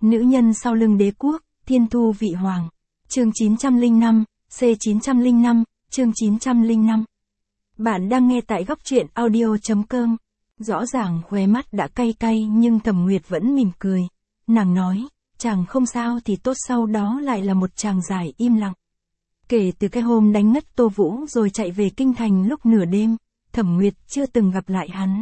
Nữ nhân sau lưng đế quốc, thiên thu vị hoàng. Chương 905, C905, chương 905. Bạn đang nghe tại góc truyện audio.com. Rõ ràng khóe mắt đã cay cay nhưng Thẩm Nguyệt vẫn mỉm cười. Nàng nói, chàng không sao thì tốt, sau đó lại là một chàng dài im lặng. Kể từ cái hôm đánh ngất Tô Vũ rồi chạy về kinh thành lúc nửa đêm, Thẩm Nguyệt chưa từng gặp lại hắn.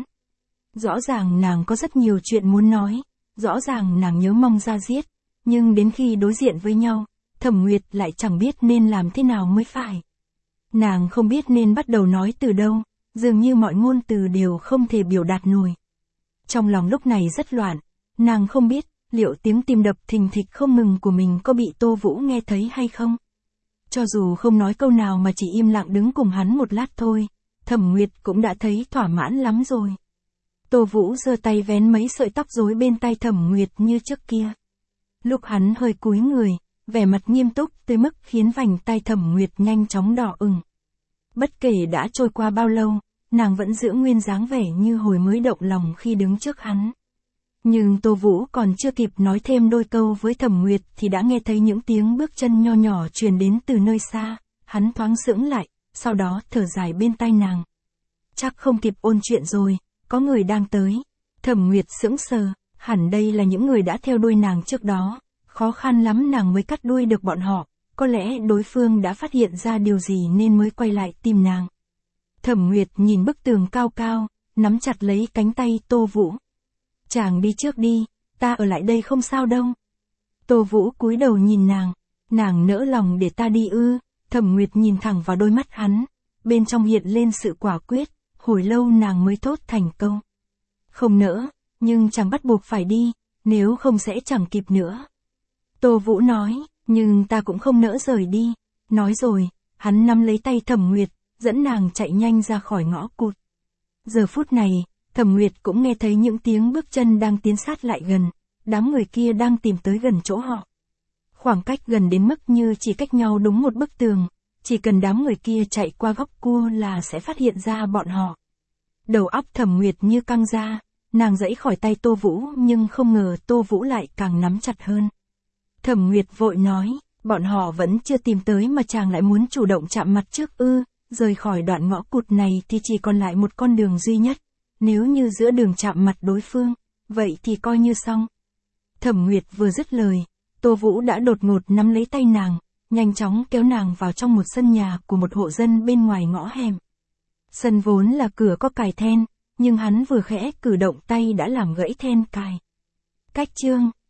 Rõ ràng nàng có rất nhiều chuyện muốn nói, rõ ràng nàng nhớ mong ra giết, nhưng đến khi đối diện với nhau, Thẩm Nguyệt lại chẳng biết nên làm thế nào mới phải. Nàng không biết nên bắt đầu nói từ đâu, dường như mọi ngôn từ đều không thể biểu đạt nổi. Trong lòng lúc này rất loạn, nàng không biết liệu tiếng tim đập thình thịch không ngừng của mình có bị Tô Vũ nghe thấy hay không. Cho dù không nói câu nào mà chỉ im lặng đứng cùng hắn một lát thôi, Thẩm Nguyệt cũng đã thấy thỏa mãn lắm rồi. Tô Vũ giơ tay vén mấy sợi tóc rối bên tai Thẩm Nguyệt như trước kia. Lúc hắn hơi cúi người, vẻ mặt nghiêm túc tới mức khiến vành tai Thẩm Nguyệt nhanh chóng đỏ ửng. Bất kể đã trôi qua bao lâu, nàng vẫn giữ nguyên dáng vẻ như hồi mới động lòng khi đứng trước hắn. Nhưng Tô Vũ còn chưa kịp nói thêm đôi câu với Thẩm Nguyệt thì đã nghe thấy những tiếng bước chân nho nhỏ truyền đến từ nơi xa. Hắn thoáng sững lại, sau đó thở dài bên tai nàng. Chắc không kịp ôn chuyện rồi, có người đang tới. Thẩm Nguyệt sững sờ, hẳn đây là những người đã theo đuôi nàng trước đó. Khó khăn lắm nàng mới cắt đuôi được bọn họ, có lẽ đối phương đã phát hiện ra điều gì nên mới quay lại tìm nàng. Thẩm Nguyệt nhìn bức tường cao cao, nắm chặt lấy cánh tay Tô Vũ. Chàng đi trước đi, ta ở lại đây không sao đâu. Tô Vũ cúi đầu nhìn nàng nỡ lòng để ta đi ư? Thẩm Nguyệt nhìn thẳng vào đôi mắt hắn, bên trong hiện lên sự quả quyết, hồi lâu nàng mới thốt thành câu. Không nỡ, nhưng chàng bắt buộc phải đi, nếu không sẽ chẳng kịp nữa. Tô Vũ nói, nhưng ta cũng không nỡ rời đi. Nói rồi, hắn nắm lấy tay Thẩm Nguyệt, dẫn nàng chạy nhanh ra khỏi ngõ cụt. Giờ phút này, Thẩm Nguyệt cũng nghe thấy những tiếng bước chân đang tiến sát lại gần, đám người kia đang tìm tới gần chỗ họ. Khoảng cách gần đến mức như chỉ cách nhau đúng một bức tường, chỉ cần đám người kia chạy qua góc cua là sẽ phát hiện ra bọn họ. Đầu óc Thẩm Nguyệt như căng ra, nàng giãy khỏi tay Tô Vũ nhưng không ngờ Tô Vũ lại càng nắm chặt hơn. Thẩm Nguyệt vội nói, bọn họ vẫn chưa tìm tới mà chàng lại muốn chủ động chạm mặt trước ư? Rời khỏi đoạn ngõ cụt này thì chỉ còn lại một con đường duy nhất. Nếu như giữa đường chạm mặt đối phương, vậy thì coi như xong. Thẩm Nguyệt vừa dứt lời, Tô Vũ đã đột ngột nắm lấy tay nàng, nhanh chóng kéo nàng vào trong một sân nhà của một hộ dân bên ngoài ngõ hẻm. Sân vốn là cửa có cài then, nhưng hắn vừa khẽ cử động tay đã làm gãy then cài. Cách chương